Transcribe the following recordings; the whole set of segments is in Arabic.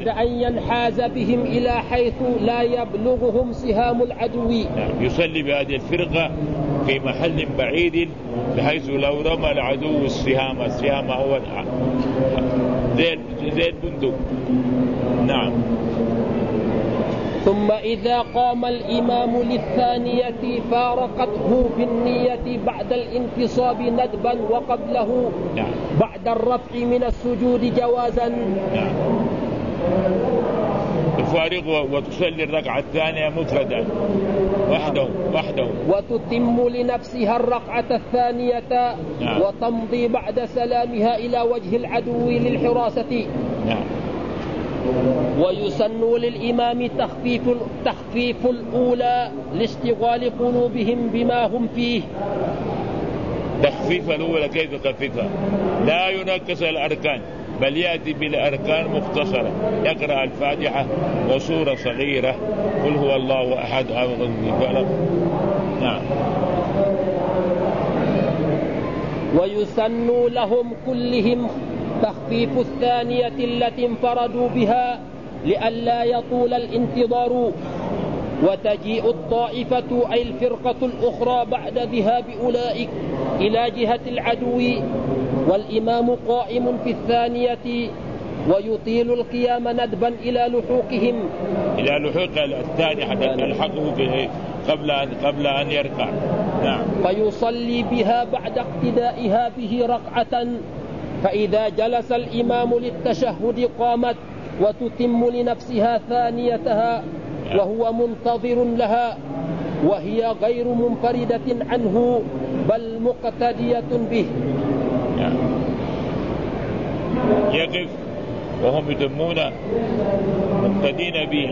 بعد أن ينحاز بهم إلى حيث لا يبلغهم سهام العدو. يصلي بهذه الفرقة في محل بعيد بحيث لو رمى العدو السهام هو زي البندق. نعم. ثم إذا قام الإمام للثانية فارقته بالنية بعد الانتصاب ندبا وقبله بعد الرفع من السجود جوازا. تفارق وتصلي الركعة الثانية مفردا وحده وتتم لنفسها الركعة الثانية وتمضي بعد سلامها إلى وجه العدو للحراسة. ويسن للإمام تخفيف الأولى لاشتغال قلوبهم بما هم فيه. تخفيف الأولى كيف تخفيفها؟ لا ينكس الأركان بل يأتي بالأركان مختصرة، يقرأ الفاتحة وسورة صغيرة قل هو الله أحد الفلق. نعم. ويسن لهم كلهم تخفيف الثانية التي انفردوا بها لئلا يطول الانتظار، وتجيء الطائفة أي الفرقة الأخرى بعد ذهاب أولئك إلى جهة العدو والإمام قائم في الثانية ويطيل القيام ندبا إلى لحوقهم، إلى لحوق الثاني حتى يلحقه قبل أن يركع. نعم. فيصلي بها بعد اقتدائها به ركعة، فإذا جلس الإمام للتشهد قامت وتتم لنفسها ثانيتها وهو منتظر لها، وهي غير منفردة عنه بل مقتدية به. يقف وهم يتمون مقتدين به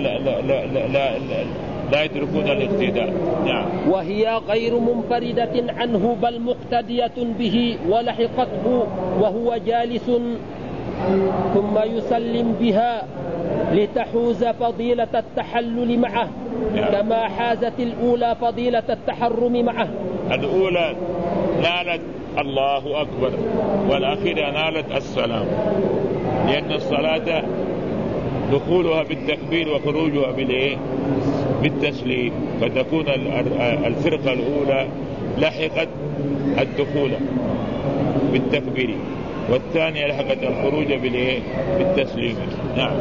لا يتركون الاقتداء. نعم. وهي غير منفردة عنه بل مقتدية به ولحقته وهو جالس، ثم يسلم بها لتحوز فضيلة التحلل معه كما حازت الأولى فضيلة التحرم معه. الأولى نالت الله أكبر والأخيرة نالت السلام، لأن الصلاة دخولها بالتكبير وخروجها بالتسليم، فتكون الفرقة الأولى لحقت الدخول بالتكبير والثانية لحقت الخروج بالتسليم. نعم.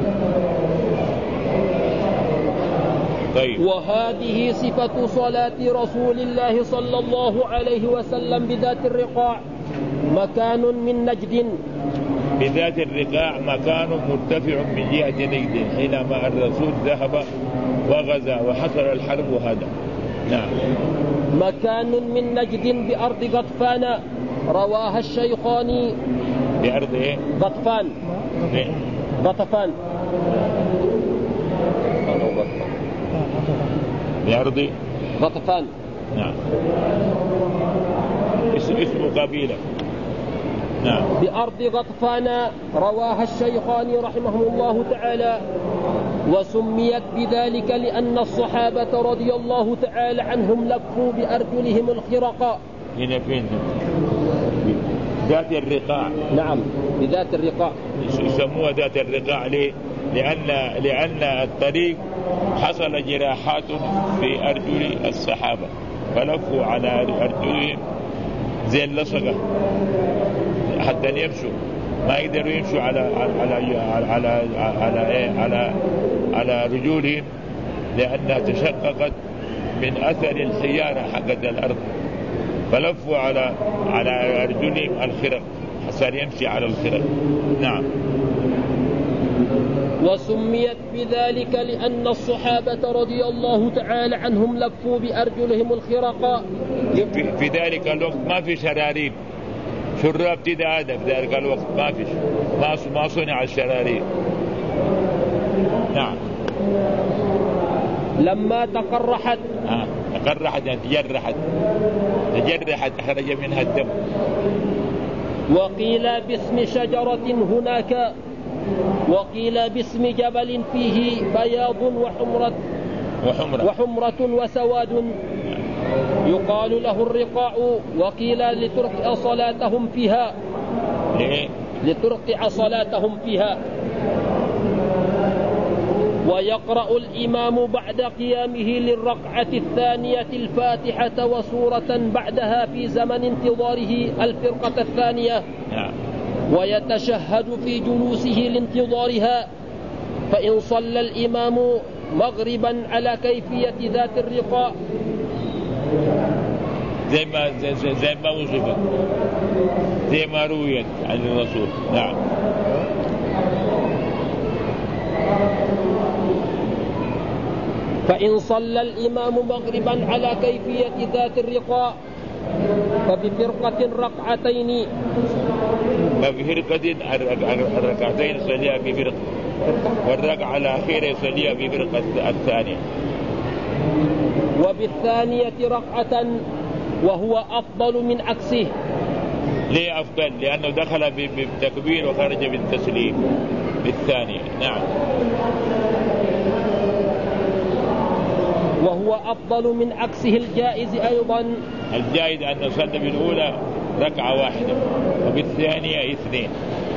طيب. وهذه صفة صلاة رسول الله صلى الله عليه وسلم بذات الرقاع، مكان من نجد. بذات الرقاع مكان مرتفع من جهة نجد، حينما الرسول ذهب وغزا وحصل الحرب هذا. نعم. مكان من نجد بأرض غطفان، رواها الشيخان. بأرض إيه؟ غطفان. غطفان. بأرض غطفان. نعم. اسم قبيلة. نعم. بأرض غطفان، رواها الشيخان رحمهم الله تعالى. وسميت بذلك لأن الصحابة رضي الله تعالى عنهم لفوا بأرجلهم الخرق. هنا فين؟ ذات الرقاع. نعم، بذات الرقاع. يسموها ذات الرقاع ليه؟ لأن الطريق حصل جراحات في أرجل الصحابة فلفوا على أرجلهم زي اللصقة حتى يمشوا، ما يقدروا يمشوا على رجولهم لأنها تشققت من أثر الحيارة حقت الأرض، فلفوا على أرجلهم الخرق حتى يمشي على الخرق. نعم. وسميت بذلك لأن الصحابة رضي الله تعالى عنهم لفوا بأرجلهم الخرق. في ذلك الوقت ما في شراريب، شراب ابتداء في ذلك الوقت ما صنع الشراريب. نعم. لما تقرحت يعني تجرحت خرج منها الدم. وقيل باسم شجرة هناك، وقيل باسم جبل فيه بياض وحمرة وسواد يقال له الرقاع. وقيل لترقع صلاتهم فيها. ويقرأ الإمام بعد قيامه للركعة الثانية الفاتحة وسورة بعدها في زمن انتظاره الفرقة الثانية، ويتشهد في جلوسه لانتظارها. فإن صلى الإمام مغربا على كيفية ذات الرقاء زي ما وصفت، زي ما رويت عن الرسول. نعم. فإن صلى الإمام مغربا على كيفية ذات الرقاء فبفرقة ركعتين، فبفرقة الركعتين يصليها بفرقة، والركعة الأخيرة يصليها بفرقة الثانية، وبالثانية ركعة، وهو أفضل من عكسه. ليه أفضل؟ لأنه دخل بالتكبير وخرج بالتسليم بالثانية. نعم. وهو أفضل من عكسه الجائز أيضا. الجائز أن نصلي بالأولى ركعة واحدة وبالثانية 2،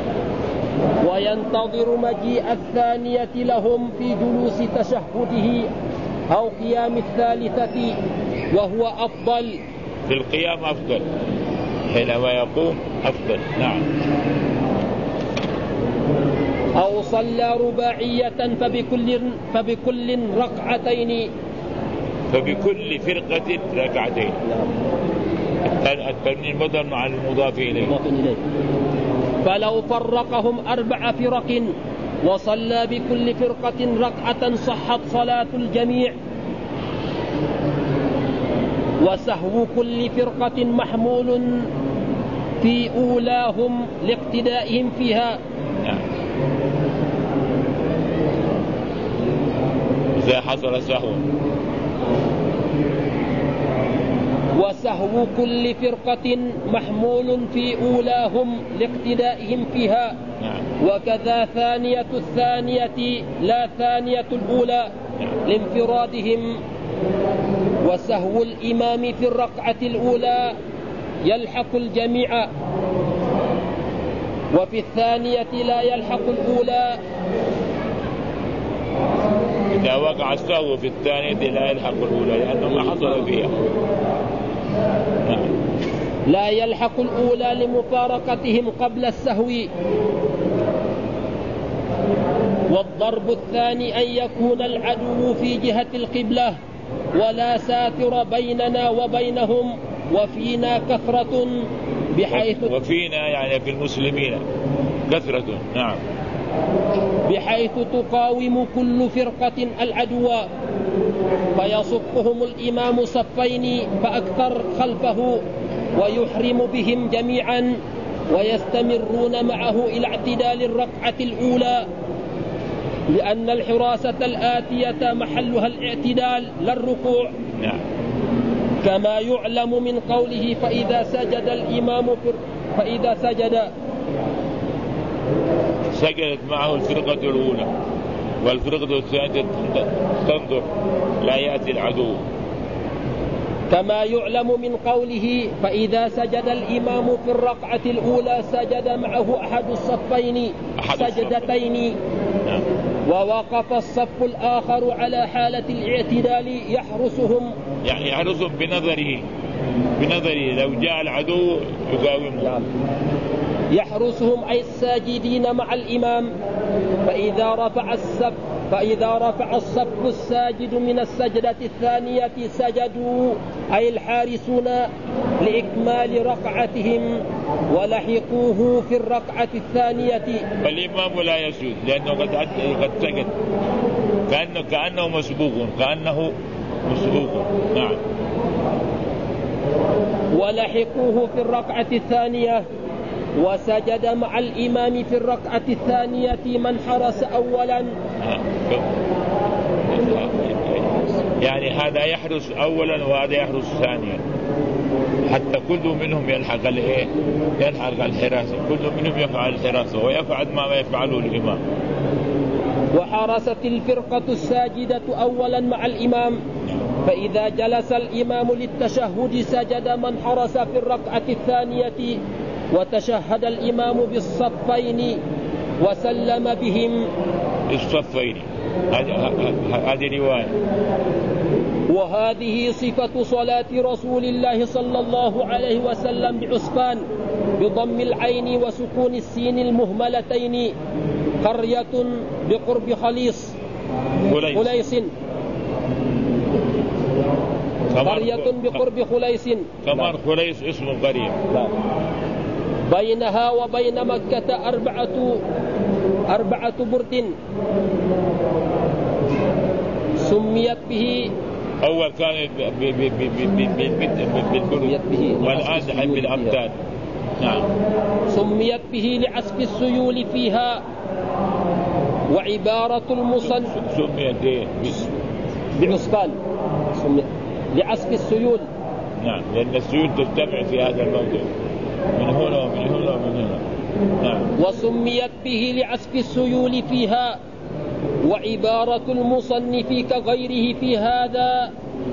وينتظر مجيء الثانية لهم في جلوس تشهده أو قيام الثالثة، وهو أفضل. في القيام أفضل، حينما يقوم أفضل. نعم. أو صلى رباعية فبكل ركعتين، فبكل فرقة ركعتين. الترنيم بدل مع المضاف إليه. فلو فرقهم 4 فرق وصلى بكل فرقة ركعة صحت صلاة الجميع، وسهو كل فرقة محمول في أولاهم لاقتدائهم فيها. إذا حصل سهو. وسهو كل فرقة محمول في أولاهم لاقتدائهم فيها. وكذا ثانية الثانية لا ثانية الأولى لانفرادهم. وسهو الإمام في الركعة الأولى يلحق الجميع، وفي الثانية لا يلحق الأولى. إذا وقع السهو في الثانية لا يلحق الأولى لأنه ما حصل فيها. لا يلحق الأولى لمفارقتهم قبل السهو. والضرب الثاني أن يكون العدو في جهة القبلة ولا ساتر بيننا وبينهم وفينا كثرة، بحيث وفينا يعني في المسلمين كثرة. نعم. بحيث تقاوم كل فرقة العدو، فيصفهم الإمام صفين فأكثر خلفه ويحرم بهم جميعا، ويستمرون معه إلى اعتدال الركعة الأولى، لأن الحراسة الآتية محلها الاعتدال لا الركوع. نعم. كما يعلم من قوله فإذا سجد الإمام فإذا سجدت معه الفرقة الأولى والفرقة الثانية تنظر لا يأتي العدو. كما يعلم من قوله فإذا سجد الإمام في الركعة الأولى سجد معه أحد الصفين سجدتين، ووقف الصف الآخر على حالة الاعتدال يحرسهم، يعني يحرسهم بنظره لو جاء العدو يقاومه. يحرسهم أي الساجدين مع الإمام. فإذا رفع الصف الساجد من السجدة الثانية سجدوا أي الحارسون لإكمال ركعتهم ولحقوه في الركعة الثانية. فالإمام لا يسجد لأنه قد سجد، كأنه مسبوق. نعم. ولحقوه في الركعة الثانية، وسجد مع الإمام في الركعة الثانية من حرس أولا. يعني هذا يحرس أولا وهذا يحرس ثانيا، حتى كل منهم يلحق الحراسة، كل منهم يفعل الحراسة ويفعل ما يفعله الإمام. وحرست الفرقة الساجدة أولا مع الإمام، فإذا جلس الإمام للتشهد سجد من حرس في الركعة الثانية، وتشهد الإمام بالصفين وسلم بهم. الصفين هذه رواية. وهذه صفة صلاة رسول الله صلى الله عليه وسلم بعسفان بضم العين وسكون السين المهملتين، قرية بقرب خليص خليص، قرية بقرب خليص، كمان خليص اسم قرية. بينها وبين مكة 4 برد، سميت به أول كانت بالبرد والآن بالأمداد. نعم. سميت به لعسف السيول فيها، وعبارة المصنف سميت بعسفان لعسف السيول. نعم، لأن السيول تجتمع في هذا الموضوع من هنا ومن هنا ومن هنا. نعم. وسميت به لعسف السيول فيها، وعبارة المصنف كغيره في هذا،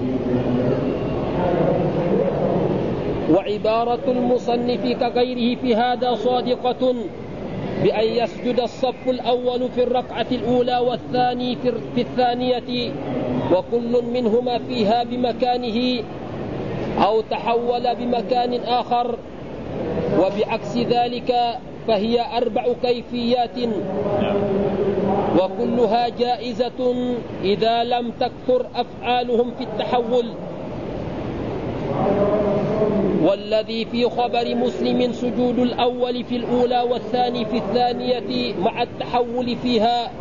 وعبارة المصنف كغيره في هذا صادقة، بأن يسجد الصف الأول في الركعة الأولى والثاني في الثانية، وكل منهما فيها بمكانه أو تحول بمكان آخر، وبعكس ذلك فهي 4 كيفيات، وكلها جائزة إذا لم تكثر أفعالهم في التحول. والذي في خبر مسلم سجود الأول في الأولى والثاني في الثانية مع التحول فيها،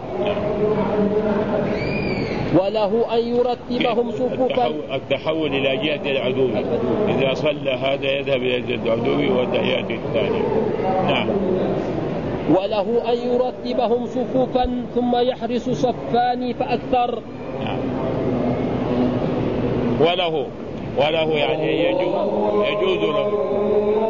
وله أن يرتبهم صفوفا. التحول إلى جهة العدو، إذا صلى هذا يذهب إلى جهة العدو ويأتي الثاني. نعم. وله أن يرتبهم صفوفا ثم يحرس صفان فأكثر. نعم. وله يعني يجوز له